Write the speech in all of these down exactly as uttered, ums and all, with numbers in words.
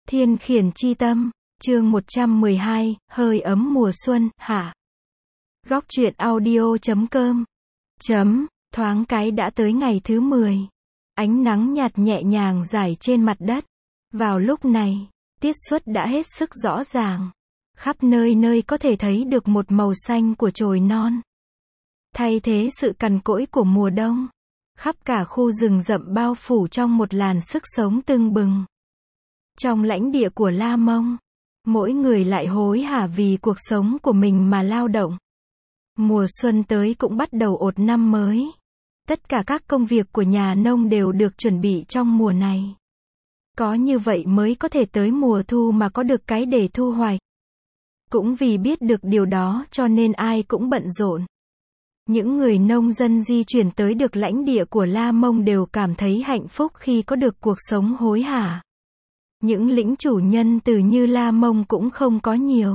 Thiên khiển chi tâm, chương một trăm mười hai, hơi ấm mùa xuân, hạ. Góc truyện audio chấm com. Chấm, thoáng cái đã tới ngày thứ mười. Ánh nắng nhạt nhẹ nhàng rải trên mặt đất. Vào lúc này, tiết xuất đã hết sức rõ ràng. Khắp nơi nơi có thể thấy được một màu xanh của chồi non. Thay thế sự cằn cỗi của mùa đông. Khắp cả khu rừng rậm bao phủ trong một làn sức sống tưng bừng. Trong lãnh địa của La Mông, mỗi người lại hối hả vì cuộc sống của mình mà lao động. Mùa xuân tới cũng bắt đầu ột năm mới. Tất cả các công việc của nhà nông đều được chuẩn bị trong mùa này. Có như vậy mới có thể tới mùa thu mà có được cái để thu hoạch. Cũng vì biết được điều đó cho nên ai cũng bận rộn. Những người nông dân di chuyển tới được lãnh địa của La Mông đều cảm thấy hạnh phúc khi có được cuộc sống hối hả. Những lĩnh chủ nhân từ như La Mông cũng không có nhiều.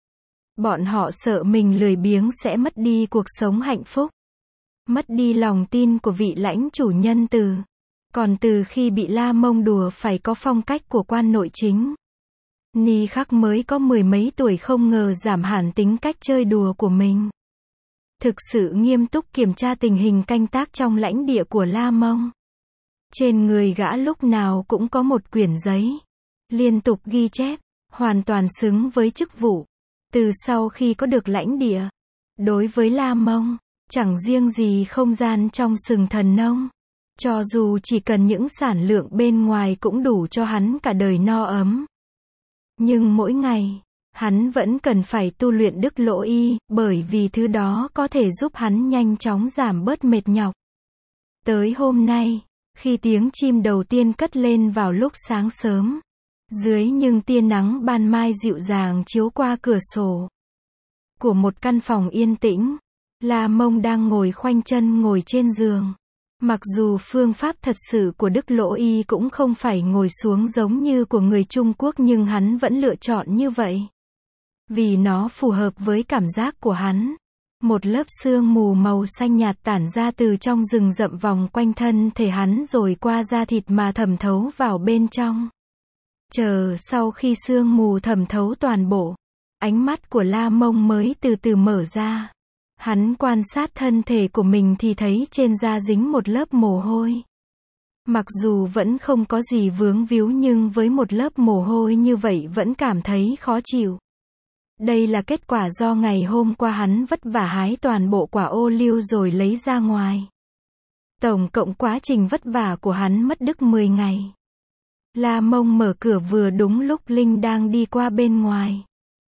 Bọn họ sợ mình lười biếng sẽ mất đi cuộc sống hạnh phúc. Mất đi lòng tin của vị lãnh chủ nhân từ. Còn từ khi bị La Mông đùa phải có phong cách của quan nội chính. Ni Khắc mới có mười mấy tuổi không ngờ giảm hẳn tính cách chơi đùa của mình. Thực sự nghiêm túc kiểm tra tình hình canh tác trong lãnh địa của La Mông. Trên người gã lúc nào cũng có một quyển giấy. Liên tục ghi chép, hoàn toàn xứng với chức vụ. Từ sau khi có được lãnh địa, đối với La Mông, chẳng riêng gì không gian trong sừng thần nông. Cho dù chỉ cần những sản lượng bên ngoài cũng đủ cho hắn cả đời no ấm. Nhưng mỗi ngày, hắn vẫn cần phải tu luyện đức lỗ y, bởi vì thứ đó có thể giúp hắn nhanh chóng giảm bớt mệt nhọc. Tới hôm nay, khi tiếng chim đầu tiên cất lên vào lúc sáng sớm, dưới những tia nắng ban mai dịu dàng chiếu qua cửa sổ của một căn phòng yên tĩnh, La Mông đang ngồi khoanh chân ngồi trên giường. Mặc dù phương pháp thật sự của Đức Lỗ Y cũng không phải ngồi xuống giống như của người Trung Quốc nhưng hắn vẫn lựa chọn như vậy. Vì nó phù hợp với cảm giác của hắn. Một lớp sương mù màu xanh nhạt tản ra từ trong rừng rậm vòng quanh thân thể hắn rồi qua da thịt mà thẩm thấu vào bên trong. Chờ sau khi sương mù thẩm thấu toàn bộ, ánh mắt của La Mông mới từ từ mở ra. Hắn quan sát thân thể của mình thì thấy trên da dính một lớp mồ hôi. Mặc dù vẫn không có gì vướng víu nhưng với một lớp mồ hôi như vậy vẫn cảm thấy khó chịu. Đây là kết quả do ngày hôm qua hắn vất vả hái toàn bộ quả ô liu rồi lấy ra ngoài. Tổng cộng quá trình vất vả của hắn mất đứt mười ngày. La Mông mở cửa vừa đúng lúc Linh đang đi qua bên ngoài.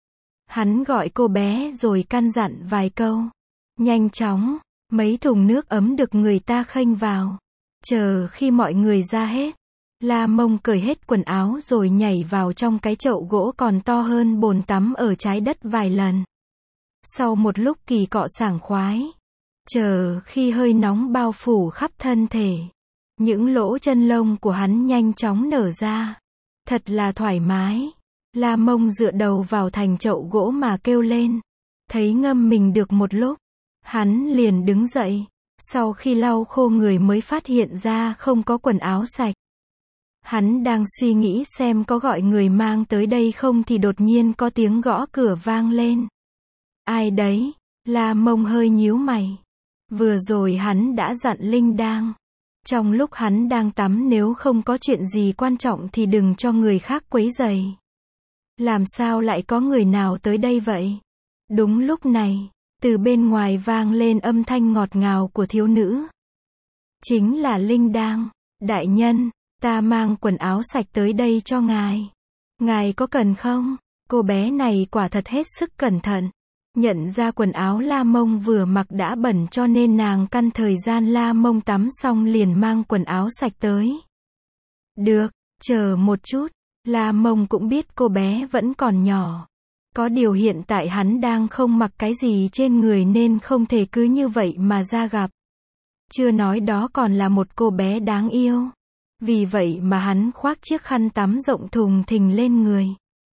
Hắn gọi cô bé rồi căn dặn vài câu. Nhanh chóng, mấy thùng nước ấm được người ta khênh vào. Chờ khi mọi người ra hết, La Mông cởi hết quần áo rồi nhảy vào trong cái chậu gỗ còn to hơn bồn tắm ở trái đất vài lần. Sau một lúc kỳ cọ sảng khoái, chờ khi hơi nóng bao phủ khắp thân thể, những lỗ chân lông của hắn nhanh chóng nở ra. Thật là thoải mái. La Mông dựa đầu vào thành chậu gỗ mà kêu lên. Thấy ngâm mình được một lúc, hắn liền đứng dậy. Sau khi lau khô người mới phát hiện ra không có quần áo sạch. Hắn đang suy nghĩ xem có gọi người mang tới đây không thì đột nhiên có tiếng gõ cửa vang lên. Ai đấy? La Mông hơi nhíu mày. Vừa rồi hắn đã dặn Linh Đang. Trong lúc hắn đang tắm nếu không có chuyện gì quan trọng thì đừng cho người khác quấy rầy. Làm sao lại có người nào tới đây vậy? Đúng lúc này, từ bên ngoài vang lên âm thanh ngọt ngào của thiếu nữ. Chính là Linh Đang. Đại nhân, ta mang quần áo sạch tới đây cho ngài. Ngài có cần không? Cô bé này quả thật hết sức cẩn thận. Nhận ra quần áo La Mông vừa mặc đã bẩn cho nên nàng căn thời gian La Mông tắm xong liền mang quần áo sạch tới. Được, chờ một chút. La Mông cũng biết cô bé vẫn còn nhỏ. Có điều hiện tại hắn đang không mặc cái gì trên người nên không thể cứ như vậy mà ra gặp. Chưa nói đó còn là một cô bé đáng yêu. Vì vậy mà hắn khoác chiếc khăn tắm rộng thùng thình lên người.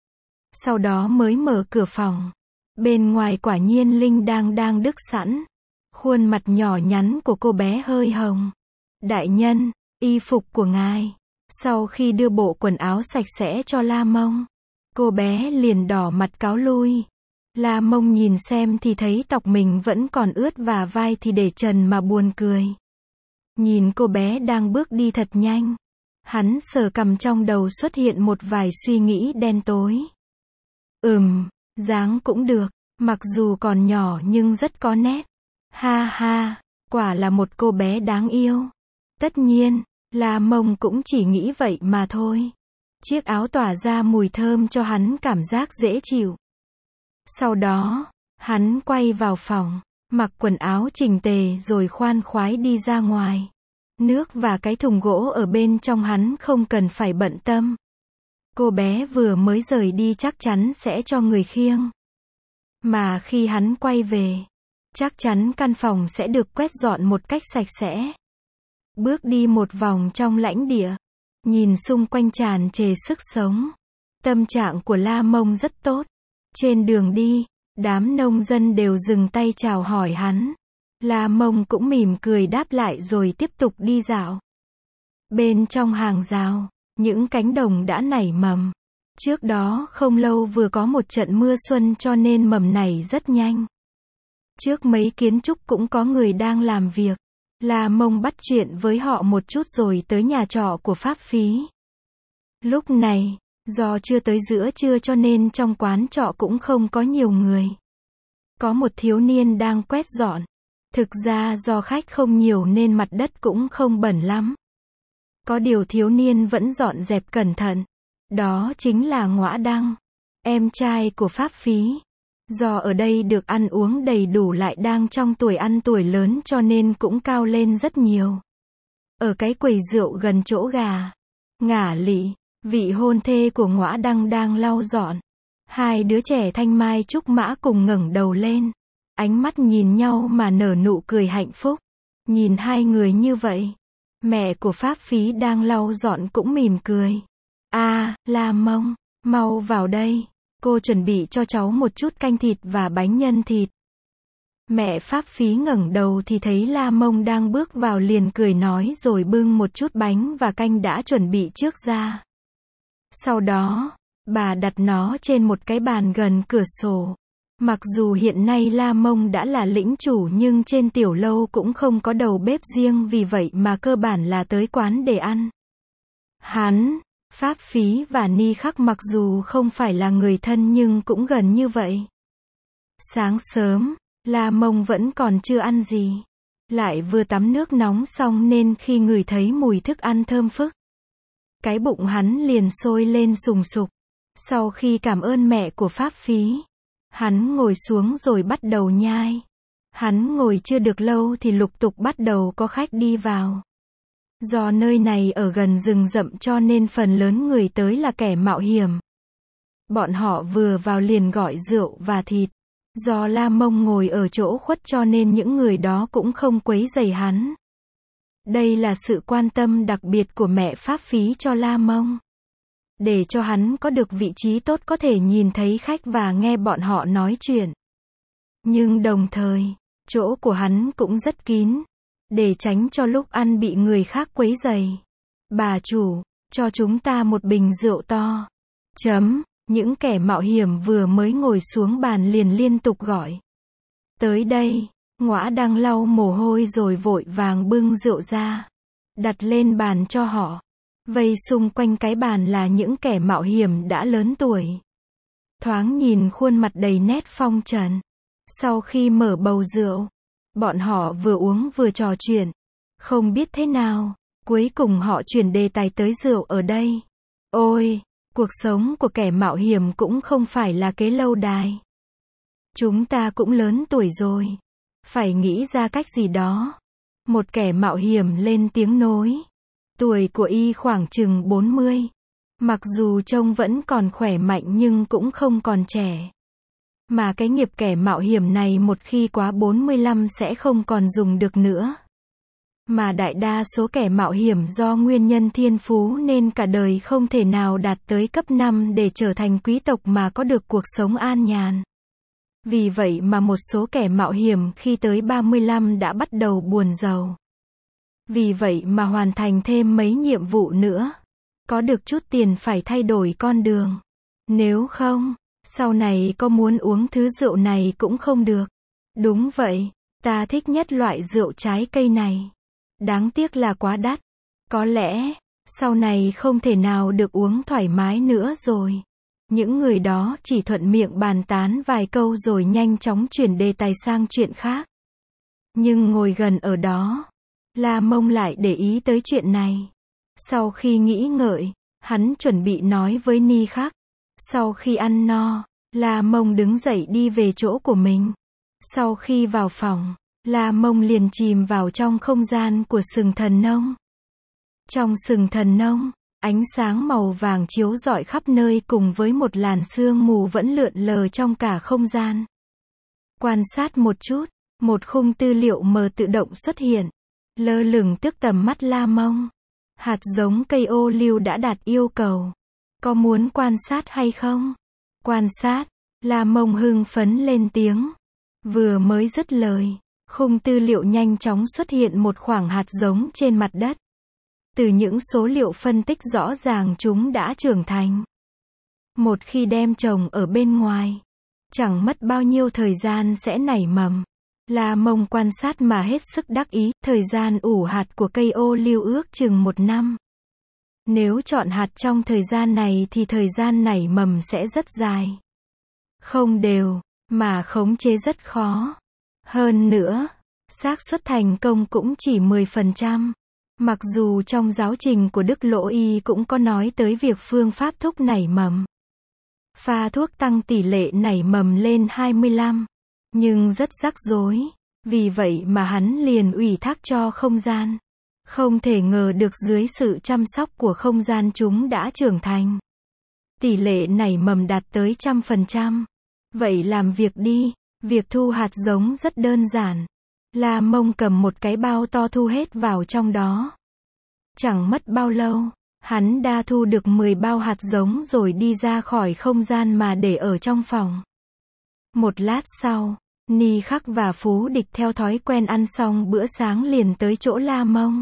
Sau đó mới mở cửa phòng. Bên ngoài quả nhiên Linh đang đang đức sẵn. Khuôn mặt nhỏ nhắn của cô bé hơi hồng. Đại nhân, y phục của ngài. Sau khi đưa bộ quần áo sạch sẽ cho La Mông, cô bé liền đỏ mặt cáo lui. La Mông nhìn xem thì thấy tóc mình vẫn còn ướt và vai thì để trần mà buồn cười. Nhìn cô bé đang bước đi thật nhanh, hắn sờ cằm, trong đầu xuất hiện một vài suy nghĩ đen tối. Ừm, dáng cũng được, mặc dù còn nhỏ nhưng rất có nét. Ha ha, quả là một cô bé đáng yêu. Tất nhiên, La Mông cũng chỉ nghĩ vậy mà thôi. Chiếc áo tỏa ra mùi thơm cho hắn cảm giác dễ chịu. Sau đó, hắn quay vào phòng, mặc quần áo chỉnh tề rồi khoan khoái đi ra ngoài. Nước và cái thùng gỗ ở bên trong hắn không cần phải bận tâm. Cô bé vừa mới rời đi chắc chắn sẽ cho người khiêng. Mà khi hắn quay về, chắc chắn căn phòng sẽ được quét dọn một cách sạch sẽ. Bước đi một vòng trong lãnh địa, nhìn xung quanh tràn trề sức sống. Tâm trạng của La Mông rất tốt. Trên đường đi, đám nông dân đều dừng tay chào hỏi hắn. La Mông cũng mỉm cười đáp lại rồi tiếp tục đi dạo. Bên trong hàng rào, những cánh đồng đã nảy mầm. Trước đó không lâu vừa có một trận mưa xuân cho nên mầm nảy rất nhanh. Trước mấy kiến trúc cũng có người đang làm việc. La Mông bắt chuyện với họ một chút rồi tới nhà trọ của Pháp Phí. Lúc này, do chưa tới giữa trưa cho nên trong quán trọ cũng không có nhiều người. Có một thiếu niên đang quét dọn. Thực ra do khách không nhiều nên mặt đất cũng không bẩn lắm. Có điều thiếu niên vẫn dọn dẹp cẩn thận. Đó chính là Ngõa Đăng, em trai của Pháp Phí. Do ở đây được ăn uống đầy đủ lại đang trong tuổi ăn tuổi lớn cho nên cũng cao lên rất nhiều. Ở cái quầy rượu gần chỗ gà, Ngả Lị, vị hôn thê của Ngõa Đăng đang lau dọn. Hai đứa trẻ Thanh Mai Trúc Mã cùng ngẩng đầu lên. Ánh mắt nhìn nhau mà nở nụ cười hạnh phúc. Nhìn hai người như vậy, mẹ của Pháp Phí đang lau dọn cũng mỉm cười. À, La Mông, mau vào đây. Cô chuẩn bị cho cháu một chút canh thịt và bánh nhân thịt. Mẹ Pháp Phí ngẩng đầu thì thấy La Mông đang bước vào liền cười nói rồi bưng một chút bánh và canh đã chuẩn bị trước ra. Sau đó, bà đặt nó trên một cái bàn gần cửa sổ. Mặc dù hiện nay La Mông đã là lĩnh chủ nhưng trên tiểu lâu cũng không có đầu bếp riêng, vì vậy mà cơ bản là tới quán để ăn. Hắn, Pháp Phí và Ni Khắc mặc dù không phải là người thân nhưng cũng gần như vậy. Sáng sớm, La Mông vẫn còn chưa ăn gì. Lại vừa tắm nước nóng xong nên khi ngửi thấy mùi thức ăn thơm phức, cái bụng hắn liền sôi lên sùng sục. Sau khi cảm ơn mẹ của Pháp Phí, hắn ngồi xuống rồi bắt đầu nhai. Hắn ngồi chưa được lâu thì lục tục bắt đầu có khách đi vào. Do nơi này ở gần rừng rậm cho nên phần lớn người tới là kẻ mạo hiểm. Bọn họ vừa vào liền gọi rượu và thịt. Do La Mông ngồi ở chỗ khuất cho nên những người đó cũng không quấy rầy hắn. Đây là sự quan tâm đặc biệt của mẹ Pháp Phí cho La Mông. Để cho hắn có được vị trí tốt có thể nhìn thấy khách và nghe bọn họ nói chuyện. Nhưng đồng thời, chỗ của hắn cũng rất kín. Để tránh cho lúc ăn bị người khác quấy rầy. Bà chủ, cho chúng ta một bình rượu to. Chấm, những kẻ mạo hiểm vừa mới ngồi xuống bàn liền liên tục gọi. Tới đây, Ngõa Đăng lau mồ hôi rồi vội vàng bưng rượu ra. Đặt lên bàn cho họ. Vây xung quanh cái bàn là những kẻ mạo hiểm đã lớn tuổi. Thoáng nhìn khuôn mặt đầy nét phong trần. Sau khi mở bầu rượu, bọn họ vừa uống vừa trò chuyện. Không biết thế nào, cuối cùng họ chuyển đề tài tới rượu ở đây. Ôi, cuộc sống của kẻ mạo hiểm cũng không phải là kế lâu đài. Chúng ta cũng lớn tuổi rồi. Phải nghĩ ra cách gì đó. Một kẻ mạo hiểm lên tiếng nối. Tuổi của y khoảng chừng bốn mươi. Mặc dù trông vẫn còn khỏe mạnh nhưng cũng không còn trẻ. Mà cái nghiệp kẻ mạo hiểm này một khi quá bốn mươi lăm sẽ không còn dùng được nữa. Mà đại đa số kẻ mạo hiểm do nguyên nhân thiên phú nên cả đời không thể nào đạt tới cấp năm để trở thành quý tộc mà có được cuộc sống an nhàn. Vì vậy mà một số kẻ mạo hiểm khi tới ba mươi lăm đã bắt đầu buồn rầu. Vì vậy mà hoàn thành thêm mấy nhiệm vụ nữa. có được chút tiền phải thay đổi con đường. Nếu không, sau này có muốn uống thứ rượu này cũng không được. Đúng vậy, ta thích nhất loại rượu trái cây này. Đáng tiếc là quá đắt. Có lẽ, sau này không thể nào được uống thoải mái nữa rồi. Những người đó chỉ thuận miệng bàn tán vài câu rồi nhanh chóng chuyển đề tài sang chuyện khác. Nhưng ngồi gần ở đó, La Mông lại để ý tới chuyện này. Sau khi nghĩ ngợi, hắn chuẩn bị nói với Ni Khắc. Sau khi ăn no, La Mông đứng dậy đi về chỗ của mình. Sau khi vào phòng, La Mông liền chìm vào trong không gian của sừng thần nông. Trong sừng thần nông, ánh sáng màu vàng chiếu rọi khắp nơi cùng với một làn sương mù vẫn lượn lờ trong cả không gian. Quan sát một chút, một khung tư liệu mờ tự động xuất hiện, lơ lửng trước tầm mắt La Mông. Hạt giống cây ô liu đã đạt yêu cầu. Có muốn quan sát hay không? Quan sát, La Mông hưng phấn lên tiếng. Vừa mới dứt lời, khung tư liệu nhanh chóng xuất hiện một khoảng hạt giống trên mặt đất. Từ những số liệu phân tích rõ ràng chúng đã trưởng thành. Một khi đem trồng ở bên ngoài, chẳng mất bao nhiêu thời gian sẽ nảy mầm. La Mông quan sát mà hết sức đắc ý, thời gian ủ hạt của cây ô liu ước chừng một năm. Nếu chọn hạt trong thời gian này thì thời gian nảy mầm sẽ rất dài. Không đều, mà khống chế rất khó. Hơn nữa, xác suất thành công cũng chỉ mười phần trăm. Mặc dù trong giáo trình của Đức Lỗ Y cũng có nói tới việc phương pháp thúc nảy mầm. Pha thuốc tăng tỷ lệ nảy mầm lên hai mươi lăm. Nhưng rất rắc rối. Vì vậy mà hắn liền ủy thác cho không gian. Không thể ngờ được dưới sự chăm sóc của không gian chúng đã trưởng thành. Tỷ lệ nảy mầm đạt tới trăm phần trăm. Vậy làm việc đi. Việc thu hạt giống rất đơn giản. La Mông cầm một cái bao to thu hết vào trong đó. Chẳng mất bao lâu, hắn đã thu được mười bao hạt giống rồi đi ra khỏi không gian mà để ở trong phòng. Một lát sau, Ni Khắc và Phú Địch theo thói quen ăn xong bữa sáng liền tới chỗ La Mông.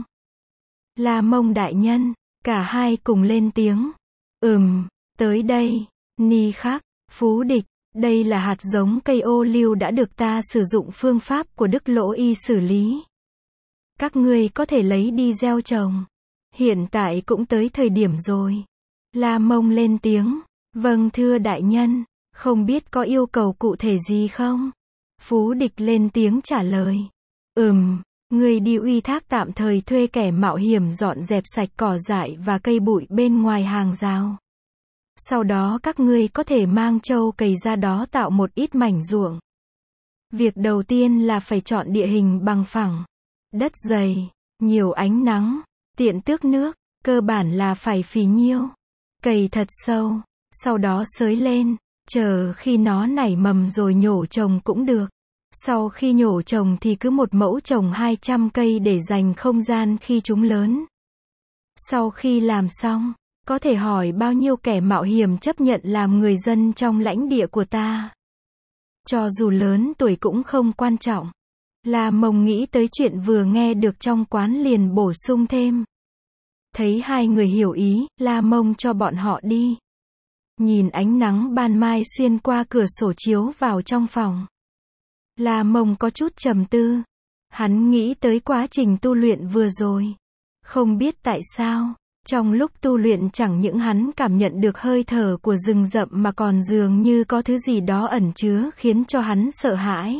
La Mông đại nhân, cả hai cùng lên tiếng. Ừm, tới đây. Ni Khắc, Phú Địch, đây là hạt giống cây ô liu đã được ta sử dụng phương pháp của Đức Lỗ Y xử lý. Các ngươi có thể lấy đi gieo trồng. Hiện tại cũng tới thời điểm rồi. La Mông lên tiếng. Vâng thưa đại nhân, không biết có yêu cầu cụ thể gì không? Phú Địch lên tiếng trả lời. Ừm, ngươi đi ủy thác tạm thời thuê kẻ mạo hiểm dọn dẹp sạch cỏ dại và cây bụi bên ngoài hàng rào. Sau đó các ngươi có thể mang trâu cày ra đó tạo một ít mảnh ruộng. Việc đầu tiên là phải chọn địa hình bằng phẳng, đất dày, nhiều ánh nắng, tiện tưới nước, cơ bản là phải phì nhiêu. Cày thật sâu, sau đó xới lên, chờ khi nó nảy mầm rồi nhổ trồng cũng được. Sau khi nhổ trồng thì cứ một mẫu trồng hai trăm cây để dành không gian khi chúng lớn. Sau khi làm xong, có thể hỏi bao nhiêu kẻ mạo hiểm chấp nhận làm người dân trong lãnh địa của ta. Cho dù lớn tuổi cũng không quan trọng. La Mông nghĩ tới chuyện vừa nghe được trong quán liền bổ sung thêm. Thấy hai người hiểu ý, La Mông cho bọn họ đi. Nhìn ánh nắng ban mai xuyên qua cửa sổ chiếu vào trong phòng. La Mông có chút trầm tư. Hắn nghĩ tới quá trình tu luyện vừa rồi. Không biết tại sao, trong lúc tu luyện chẳng những hắn cảm nhận được hơi thở của rừng rậm mà còn dường như có thứ gì đó ẩn chứa khiến cho hắn sợ hãi.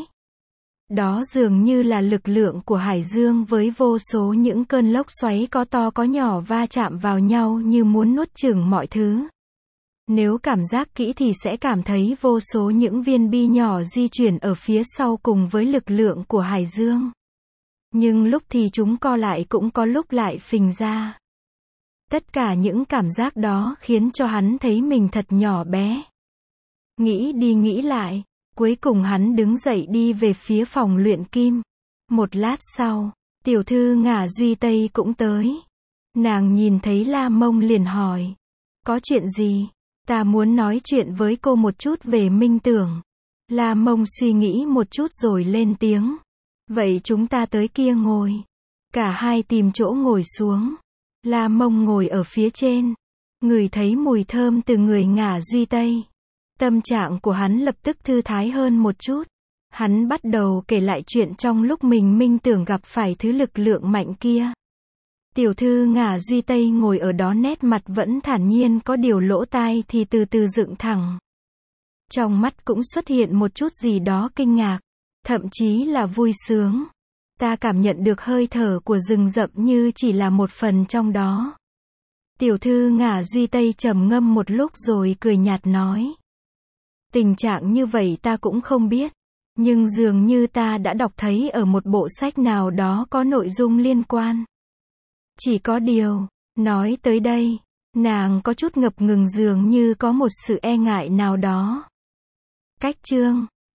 Đó dường như là lực lượng của hải dương với vô số những cơn lốc xoáy có to có nhỏ va chạm vào nhau như muốn nuốt chửng mọi thứ. Nếu cảm giác kỹ thì sẽ cảm thấy vô số những viên bi nhỏ di chuyển ở phía sau cùng với lực lượng của hải dương. Nhưng lúc thì chúng co lại cũng có lúc lại phình ra. Tất cả những cảm giác đó khiến cho hắn thấy mình thật nhỏ bé. Nghĩ đi nghĩ lại, cuối cùng hắn đứng dậy đi về phía phòng luyện kim. Một lát sau, tiểu thư Ngả Duy Tây cũng tới. Nàng nhìn thấy La Mông liền hỏi. Có chuyện gì? Ta muốn nói chuyện với cô một chút về minh tưởng. La Mông suy nghĩ một chút rồi lên tiếng. Vậy chúng ta tới kia ngồi. Cả hai tìm chỗ ngồi xuống. La Mông ngồi ở phía trên. ngửi thấy mùi thơm từ người Ngả Duy Tây. Tâm trạng của hắn lập tức thư thái hơn một chút. Hắn bắt đầu kể lại chuyện trong lúc mình minh tưởng gặp phải thứ lực lượng mạnh kia. Tiểu thư Ngả Duy Tây ngồi ở đó nét mặt vẫn thản nhiên, có điều lỗ tai thì từ từ dựng thẳng. Trong mắt cũng xuất hiện một chút gì đó kinh ngạc, thậm chí là vui sướng. Ta cảm nhận được hơi thở của rừng rậm như chỉ là một phần trong đó. Tiểu thư Ngả Duy Tây trầm ngâm một lúc rồi cười nhạt nói. Tình trạng như vậy ta cũng không biết. Nhưng dường như ta đã đọc thấy ở một bộ sách nào đó có nội dung liên quan. Chỉ có điều, nói tới đây, nàng có chút ngập ngừng, dường như có một sự e ngại nào đó. Cách chương